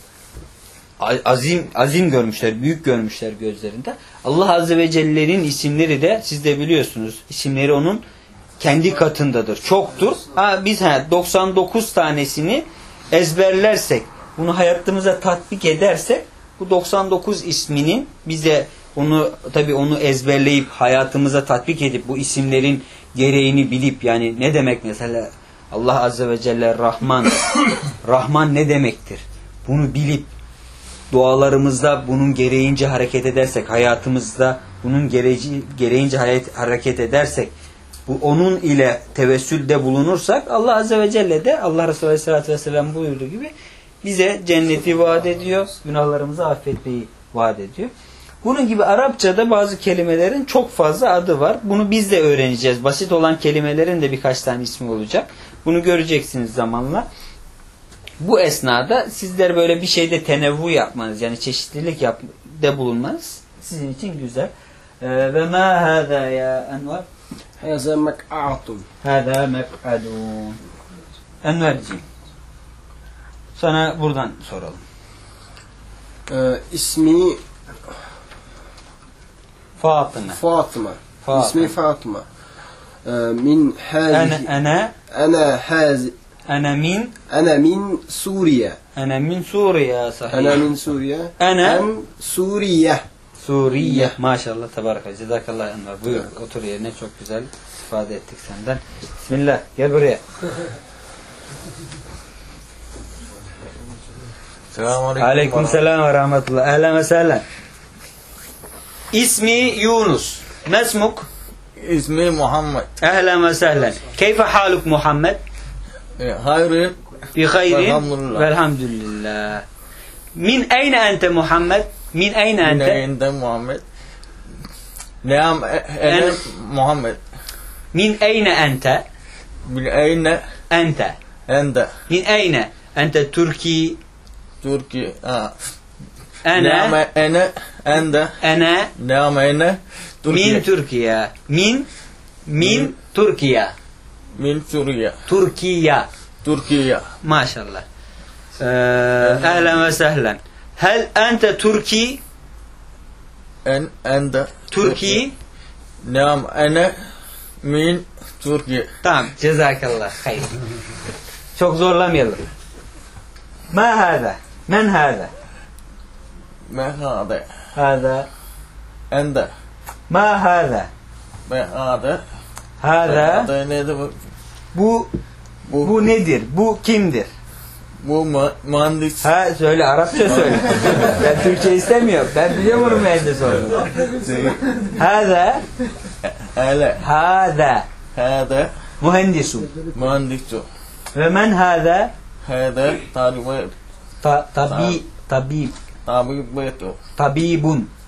Azim görmüşler, büyük görmüşler gözlerinde. Allah Azze ve Celle'nin isimleri de siz de biliyorsunuz. İsimleri onun kendi katındadır. Çoktur. Biz 99 tanesini ezberlersek, bunu hayatımıza tatbik edersek bu 99 isminin bize onu ezberleyip hayatımıza tatbik edip bu isimlerin gereğini bilip yani ne demek mesela Allah Azze ve Celle Rahman Rahman ne demektir? Bunu bilip dualarımızda bunun gereğince hareket edersek, hayatımızda bunun gereğince hareket edersek, bu onun ile tevessülde bulunursak Allah Azze ve Celle de Allah Resulü Aleyhisselatü Vesselam buyurduğu gibi bize cenneti vaat ediyor, günahlarımızı affetmeyi vaat ediyor. Bunun gibi Arapçada bazı kelimelerin çok fazla adı var. Bunu biz de öğreneceğiz. Basit olan kelimelerin de birkaç tane ismi olacak. Bunu göreceksiniz zamanla. Bu esnada sizler böyle bir şeyde tenevvu yapmanız, yani çeşitlilik de bulunmanız sizin için güzel. Ve ma hâzâ ya Enver?
هذا مقعد.
Hâzâ mek'adûn. Enverciğim, sana buradan soralım.
اسمي
Fatıma.
فاطمة. اسمي فاطمة. من هذه. أنا من سوريا.
أنا من سوريا صحيح.
أنا من سوريا.
أنا
سوريا.
Suriye. Maşallah tebaraka. Cezakallah Enver. Buyur otur yerine, çok güzel ifade ettik senden. Bismillah. Gel buraya. Aleyküm selam ve rahmetullah. Ehlen ve sehlen. İsmi Yunus. Mesmuk?
İsmi Muhammed.
Ehlen ve sehlen. Keyfe haluk Muhammed?
Hayır.
Bi hayrin.
Velhamdülillah.
Velhamdülillah. Min eyne ente Muhammed? Min eyne ente?
Min eyne Muhammed. Neam ene Muhammed.
Min eyne ente?
Min eyne
Ente.
ente.
Min eyne? Ente Türkiye.
Türkiye.
Ana.
Neam ene ente.
Ana.
Neam ene Türkiye.
Min Türkiye. Min Türkiye.
Min Suriye.
Türkiye.
Türkiye.
Maşallah. Ehlen ve sehlen. Hel ente Türki?
Ente.
Türkiye.
Neam ene min Türkiye.
Tamam. Cezakallah. Hayır. Çok zorlamayalım. Ma hâzâ? Men hâzâ?
Ma hâzâ?
Hâzâ.
Ente.
Ma hâzâ?
Ma hâzâ?
Hâzâ.
Nedir bu?
Bu nedir? Bu kimdir?
Bu mühendis.
Söyle, Arapça söyle. Ben Türkçe istemiyorum. Ben biliyorum bunu mühendis olduğunu. Hâzâ. Hâzâ.
Hâzâ.
Mühendisun.
Mühendisu.
Ve men hâzâ?
Hâzâ.
Tabib.
Tabibiyatu.
Tabibun.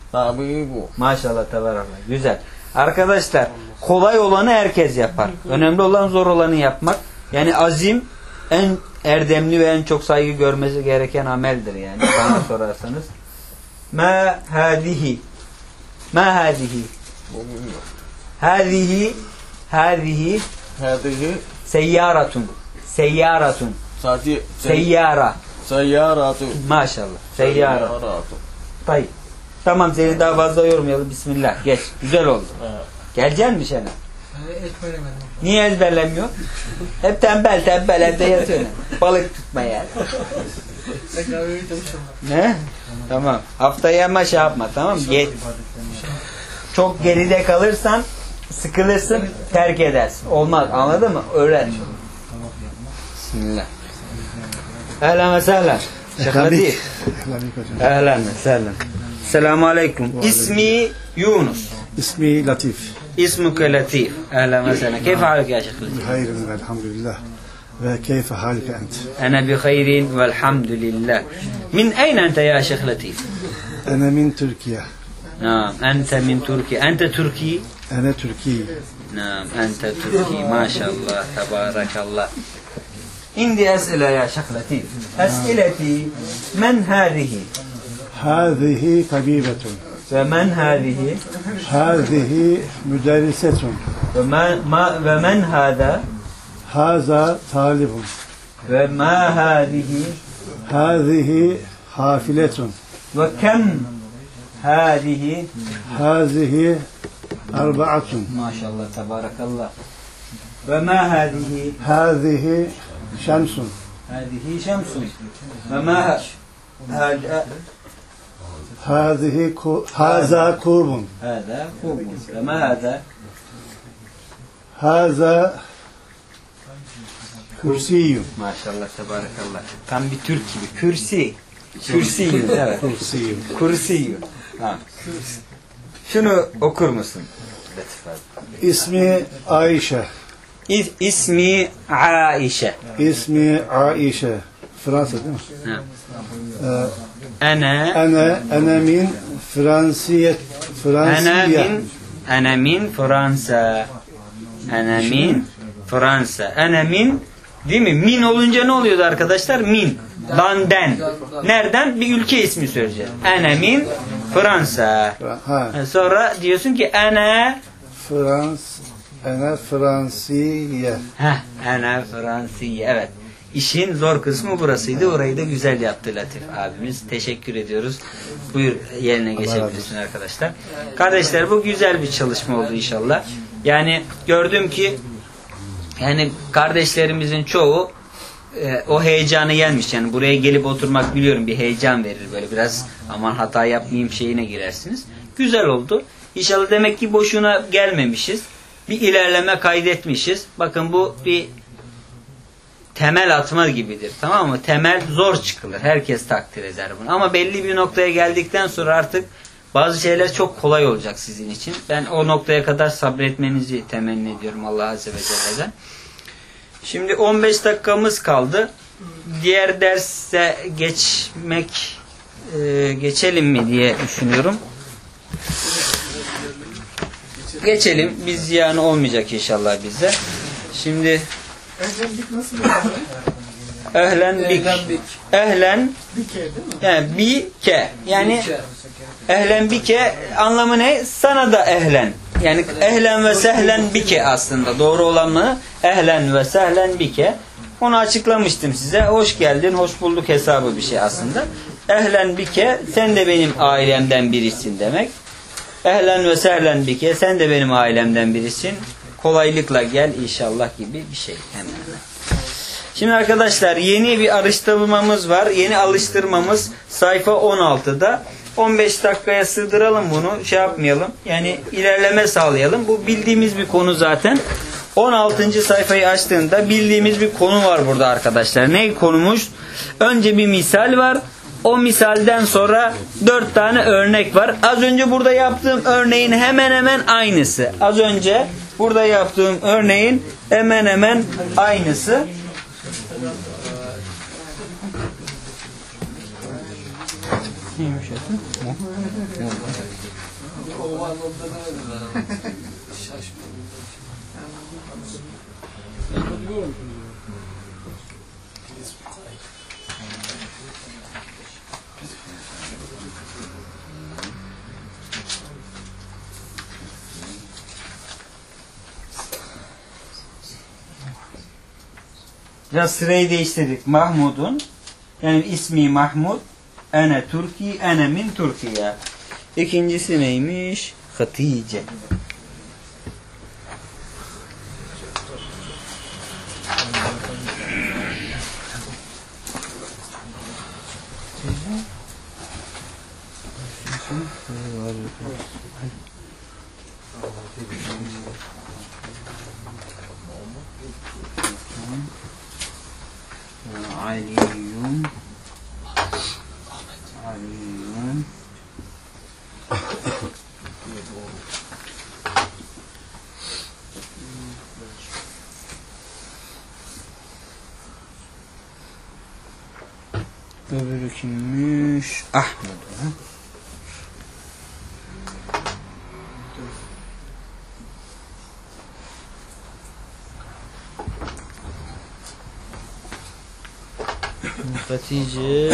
Tabibu.
Maşallah tabarakallah. Güzel. Arkadaşlar kolay olanı herkes yapar. Önemli olan zor olanı yapmak. Yani azim en erdemli ve en çok saygı görmesi gereken ameldir yani. Bana sorarsanız. Ma hadihi. Ma hadihi. Hadihi. Hadihi.
Hadihi.
Seyyaratun. Seyyaratun.
Sati.
Seyyara.
Seyyaratu.
Maşallah. Seyyara. Tayyip. Tamam seni daha fazla yormayalım. Bismillah. Geç. Güzel oldu. Geleceksin mi Şener? Niye ezberlemiyor? Hep tembel tembel evde yatıyor. Balık tutmaya. Ne? Tamam. Haftaya ama şey yapma tamam mı? Çok geride kalırsan sıkılırsın, terk edersin. Olmaz. Anladın mı? Öğren. Bismillah. Ehlen ve sehlen. Şeyh Latif. Ehlen ve sehlen. Selamun aleyküm. İsmi Yunus.
İsmi Latif.
İsmuke Latif. Ehlen ve sehlen. Keyfe haluk ya Şeyh Latif?
Hayırın elhamdülillah. Ve keyfe halike ent?
Ana bi hayrin velhamdülillah. Min ayna ente ya Şeyh Latif?
Ana min Türkiye.
Naam. Ente min Türkiye. Ente Türkiye?
Ana Türkiye.
Naam. Ente Türkiye. Maşallah. Tabarakallah. عندي أسئلة يا شيخ لطيف. أسئلتي من هذه؟
هذه طبيبة.
ومن هذه؟
هذه مدرسة.
ومن هذا؟
هذا طالب.
وما هذه؟
هذه حافلة.
وكم هذه؟
هذه أربعة.
ما شاء الله تبارك الله. وما هذه؟
هذه شمس.
هذه شمس. وما هذا؟
هذا كوب.
هذا كوب. وما هذا؟
هذا كرسي.
Maşallah tabarakallah. Tam bir Türk gibi. Kürsi. Kürsi. Evet.
كرسي.
Kürsi. Ha. Şunu okur musun?
اسمي عائشة.
İsmi Aişe.
اسمي عائشة. فرنسا değil mi?
Ha. Ana
أنا من فرنسية.
Ana min Fransa. Ana min Fransa. Ana min değil mi? Min olunca ne oluyordu arkadaşlar? Min. Landen. Nereden? Bir ülke ismi söyleyeceğiz. Ana min Fransa.
Ha.
Sonra diyorsun ki ana
Fransiye.
Ana Fransiye. Evet. İşin zor kısmı burasıydı. Orayı da güzel yaptı Latif abimiz. Teşekkür ediyoruz. Buyur yerine geçebilirsin arkadaşlar. Kardeşler bu güzel bir çalışma oldu inşallah. Yani gördüm ki yani kardeşlerimizin çoğu o heyecanı yenmiş. Yani buraya gelip oturmak biliyorum bir heyecan verir. Böyle biraz aman hata yapmayayım şeyine girersiniz. Güzel oldu. İnşallah demek ki boşuna gelmemişiz. Bir ilerleme kaydetmişiz. Bakın bu bir temel atma gibidir. Tamam mı? Temel zor çıkılır. Herkes takdir eder bunu. Ama belli bir noktaya geldikten sonra artık bazı şeyler çok kolay olacak sizin için. Ben o noktaya kadar sabretmenizi temenni ediyorum Allah Azze ve Celle'den. Şimdi 15 dakikamız kaldı. Diğer derse geçelim mi diye düşünüyorum. Geçelim. Biz ziyan olmayacak inşallah bize. Şimdi ehlen bik. Ehlen yani bike. Yani ehlen bike anlamı ne? Sana da ehlen. Yani ehlen ve sehlen bike aslında. Doğru olan mı? Ehlen ve sehlen bike. Onu açıklamıştım size. Hoş geldin, hoş bulduk hesabı bir şey aslında. Ehlen bike, sen de benim ailemden birisin demek. Ehlen ve sehlen bike, sen de benim ailemden birisin. Kolaylıkla gel inşallah gibi bir şey. Hemen. Şimdi arkadaşlar yeni bir alıştırmamız var. Yeni alıştırmamız sayfa 16'da. 15 dakikaya sığdıralım bunu. Şey yapmayalım. Yani ilerleme sağlayalım. Bu bildiğimiz bir konu zaten. 16. sayfayı açtığında bildiğimiz bir konu var burada arkadaşlar. Ne konumuş? Önce bir misal var. O misalden sonra 4 tane örnek var. Az önce burada yaptığım örneğin hemen hemen aynısı. Az önce burada yaptığım örneğin hemen hemen aynısı. Neymiş efendim? Biraz sırayı değiştirdik. Mahmud'un, yani ismi Mahmud, ene Türkiye, ene min Türkiye. İkincisi neymiş? Hatice. Aliyun. Aliyun. Öbürü kimmiş? Ahmet. Hatice.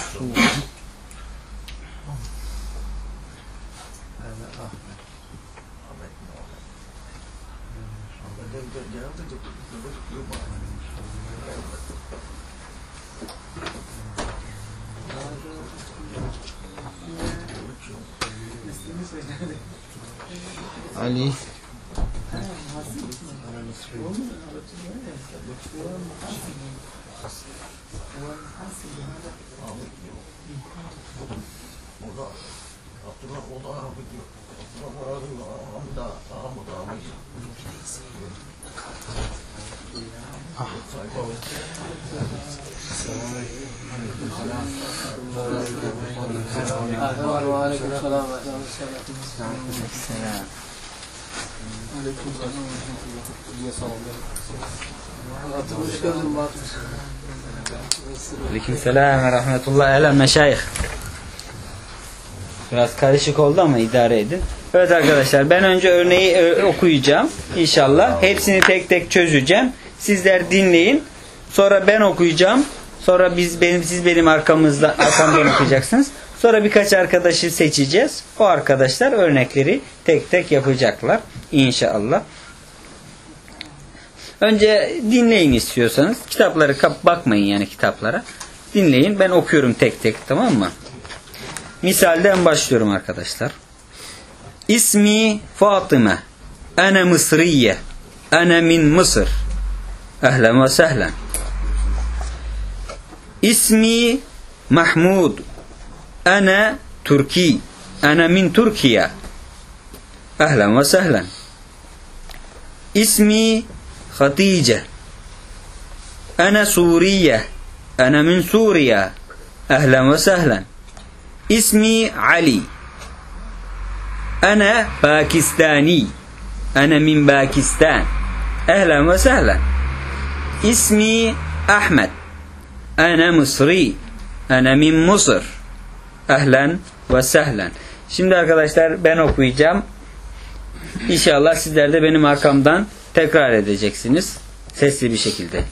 Ali. Aleykümselam ve rahmetullah ele meşayih. Biraz karışık oldu ama idare edin. Evet arkadaşlar, ben önce örneği okuyacağım inşallah. Hepsini tek tek çözeceğim. Sizler dinleyin. Sonra ben okuyacağım. Sonra siz benim arkamdan okuyacaksınız. Sonra birkaç arkadaşı seçeceğiz. O arkadaşlar örnekleri tek tek yapacaklar inşallah. Önce dinleyin istiyorsanız. Kitapları bakmayın yani kitaplara. Dinleyin. Ben okuyorum tek tek, tamam mı? Misalden başlıyorum arkadaşlar. İsmi Fatıma. Ana Mısriye. Ana min Mısır. Ehlen ve sehlen. İsmi Mahmud. Ana Türki. Ana min Türkiye. Ehlen ve sehlen. İsmi Hatice. Ana Suriye. Ana min Suriye. Ehlen ve sehlen. İsmi Ali. Ana Pakistani. Ana min Pakistan. Ehlen ve sehlen. İsmi Ahmet. Ana Mısri. Ana min Mısır. Ehlen ve sehlen. Şimdi arkadaşlar ben okuyacağım. İnşallah sizler de benim arkamdan tekrar edeceksiniz. Sesli bir şekilde.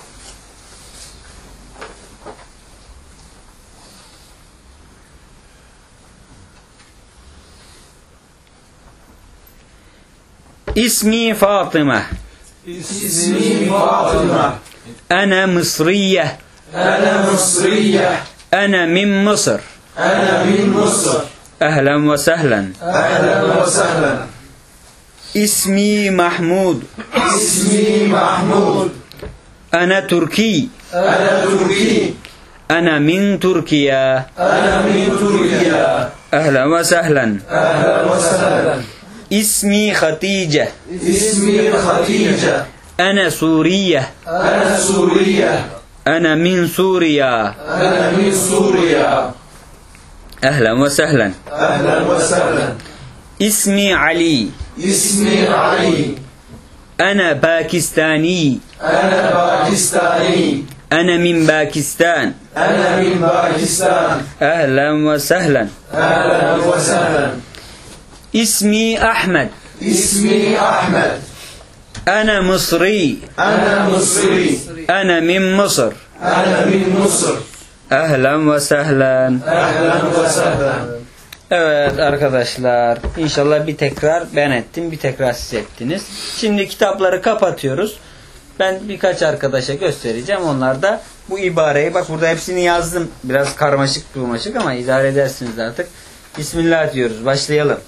İsmi Fatıma.
İsmi Fatıma.
Ana Mısriye.
Ana Mısriye.
Ana min Mısır.
Ana min Mısır.
Ehlen ve sehlen.
Ehlen ve sehlen.
İsmi Mahmud.
İsmi Mahmud.
Ana Türki.
Ana Türki.
Ana min Türkiye.
Ana min Türkiye.
Ehlen ve sehlen.
Ehlen ve sehlen.
İsmi Hatice.
İsmi Hatice.
Ana Suriye.
Ana Suriye.
Ana min Suriye.
Ana min Suriye.
Ehlen ve sehlen.
Ehlen ve sehlen.
İsmi Ali.
İsmi Ali.
Ana Pakistani.
Ana Pakistani.
Ene min Pakistan.
أنا من باكستان.
Ehlen ve sehlen.
أهلا وسهلا.
İsmi Ahmet.
اسمي أحمد.
Ene Mısri.
أنا مصري.
Ene min Mısır.
أنا من مصر.
Ehlen ve sehlen.
أهلا وسهلا.
Evet arkadaşlar, inşallah bir tekrar ben ettim, bir tekrar siz ettiniz. Şimdi kitapları kapatıyoruz. Ben birkaç arkadaşa göstereceğim. Onlar da bu ibareyi, bak burada hepsini yazdım. Biraz karmaşık ama idare edersiniz artık. Bismillah diyoruz. Başlayalım.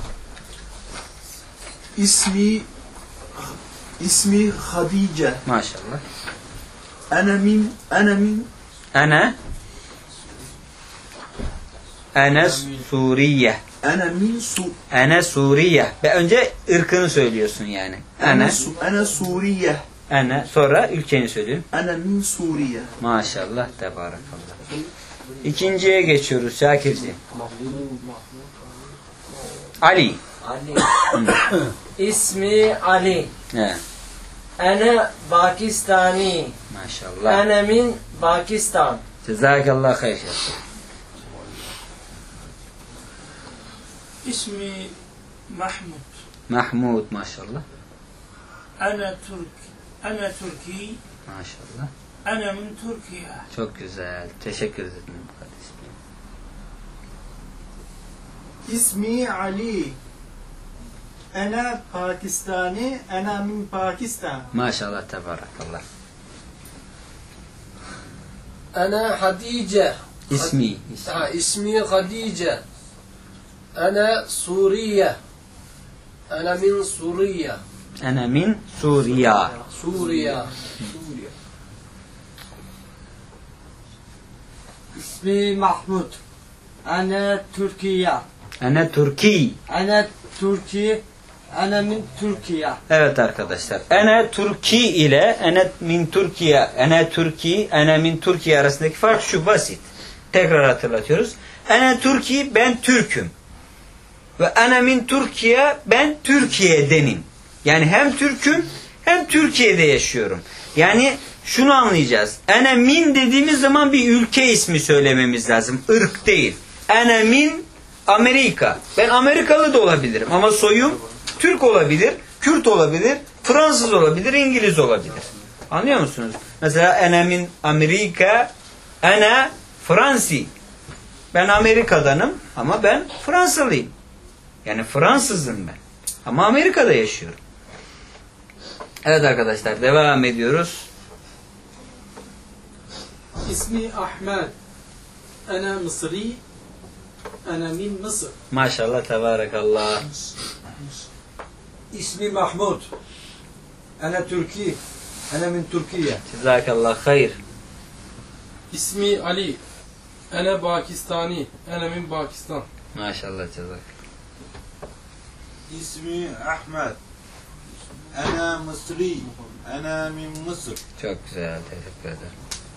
İsmi Hadice.
Maşallah. Ene Suriye. Ene Suriye. Ve önce ırkını söylüyorsun yani.
Ene Suriye.
Ene. Sonra ülkeni söylüyorsun.
Ene min Suriye.
Maşallah. Tebarakallah. İkinciye geçiyoruz Şakirciğim. Ali.
İsmi Ali.
Evet.
Ene Pakistani.
Maşallah.
Ene min Pakistan.
Cezakallah hayır.
İsmi Mahmud.
Mahmud maşallah.
Ana Türki.
Maşallah.
Ana min Türkiye.
Çok güzel. Teşekkür ederim kardeşim.
İsmi Ali. Ene Pakistani. Ene min Pakistan.
Maşallah tebarakallah.
Ana Hadice.
İsmi.
Hadice. Ana Suriye. Ana min Suriye.
Ene min Suriye.
Suriye.
İsmi Mahmud. Ene Türkiye.
Ene Türki.
Ene Türkiye. Ene min Türkiye.
Evet arkadaşlar. Ene Türki ile ene min Türkiye, ene Türki, ene min Türkiye arasındaki fark şu, basit. Tekrar hatırlatıyoruz. Ene Türki, ben Türk'üm. Ve ene min Türkiye, ben Türkiye'denim. Yani hem Türk'üm hem Türkiye'de yaşıyorum. Yani şunu anlayacağız. Ene min dediğimiz zaman bir ülke ismi söylememiz lazım. Irk değil. Ene min Amerika. Ben Amerikalı da olabilirim ama soyum Türk olabilir, Kürt olabilir, Fransız olabilir, İngiliz olabilir. Anlıyor musunuz? Mesela ene min Amerika, ene Fransi. Ben Amerika'danım ama ben Fransalıyım. Yani Fransızım ben. Ama Amerika'da yaşıyorum. Evet arkadaşlar, devam ediyoruz.
İsmi Ahmet. Ana Mısri. Ana min Mısır.
Maşallah, tebarakallah.
İsmi Mahmud. Ana Türki. Ana min Türkiye.
Cezakallah hayır.
İsmi Ali. Ana Pakistani. Ana min Pakistan.
Maşallah, cezakallah.
İsmi Ahmet. Ana Mısri. Ana min Mısır.
Çok güzel, teşekkür ederim.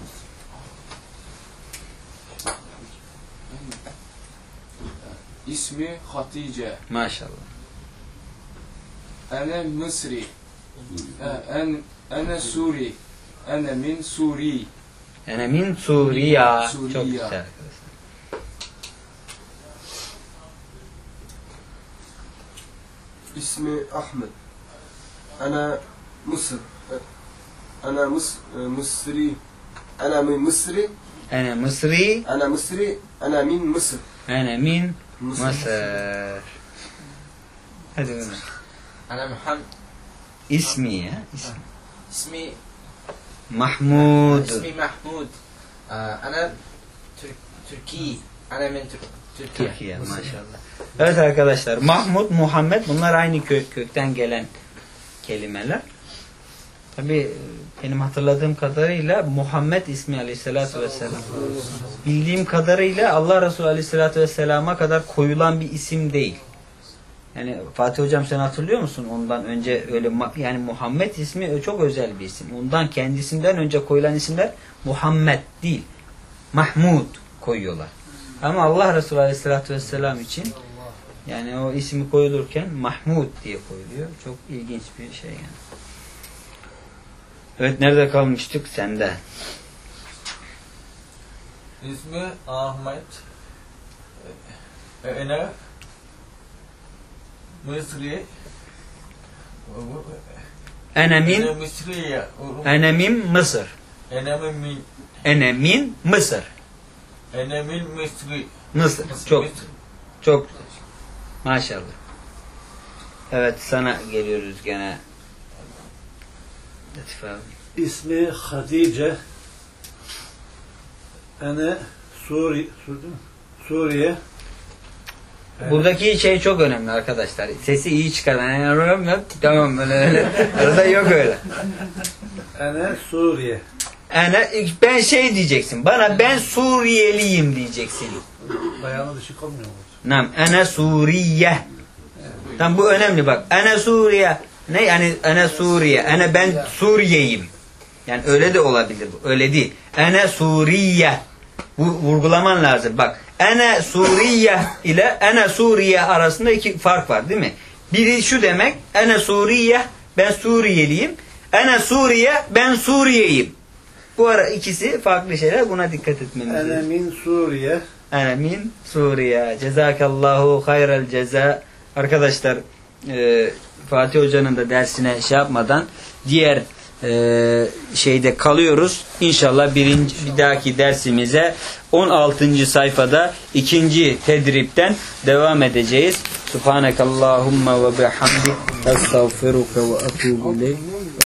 İsmi Hatice.
Maşallah.
Ana Mısri. Ana Suri. Ana min Suri.
Yani min Suriye.
Suriye.
Çok güzel arkadaşlar.
İsmi Ahmet. Ana Mısır. Ana Mısri. Ana min Mısri.
Ana Mısri.
Ana Mısri. Ana min Mısır.
Ana min Mısır. Hadi Ömer.
Ana Muhammed.
İsmi ya.
İsmi
Mahmud.
İsmi Mahmud. Ana Türkiye. Ana min Türkiye.
Türkiye maşallah. Evet arkadaşlar, Mahmud, Muhammed bunlar aynı kökten gelen kelimeler. Tabi benim hatırladığım kadarıyla Muhammed ismi aleyhissalatü vesselam. Bildiğim kadarıyla Allah Resulü aleyhissalatü vesselama kadar koyulan bir isim değil. Yani Fatih Hocam, sen hatırlıyor musun? Ondan önce öyle, yani Muhammed ismi çok özel bir isim. Ondan, kendisinden önce koyulan isimler Muhammed değil, Mahmud koyuyorlar. Ama Allah Resulü aleyhissalatü vesselam için yani o ismi koyulurken Mahmud diye koyuluyor. Çok ilginç bir şey yani. Evet, nerede kalmıştık? Sende.
İsmi Ahmet. Ana Mısri.
Ene min
Mısriye.
Ene min Mısır. Ene min Mısır.
Ene min Mısri.
Mısır. Çok çok maşallah. Evet, sana geliyoruz gene. Latif abi.
İsmi Hatice. Ana Suriye.
Buradaki şey çok önemli arkadaşlar. Sesi iyi çıkar. Tamam öyle. Arada yok öyle.
Ana Suriye.
Ben şey diyeceksin. Bana ben Suriyeliyim diyeceksin.
Bayanı dışı olmuyor mu?
Nam. Ana Suriye. Tam bu önemli bak. Ana Suriye. Ne yani ana Suriye? Ana ben Suriye'yim. Yani öyle de olabilir bu. Öyle değil. Ana Suriye. Bu vurgulaman lazım. Bak. Ana Suriye ile ana Suriye arasında iki fark var değil mi? Biri şu demek. Ana Suriye. Ben Suriyeliyim. Ana Suriye. Ben Suriye'yim. Bu ara ikisi farklı şeyler. Buna dikkat etmemiz lazım.
Ana min Suriye.
Ana min Suriye. Cezakallahu hayral ceza. Arkadaşlar Fatih Hoca'nın da dersine şey yapmadan diğer şeyde kalıyoruz. İnşallah bir dahaki dersimize 16. sayfada 2. tedripten devam edeceğiz. Subhanakallahumma ve bihamdik estağfiruke ve etûbü ileyk.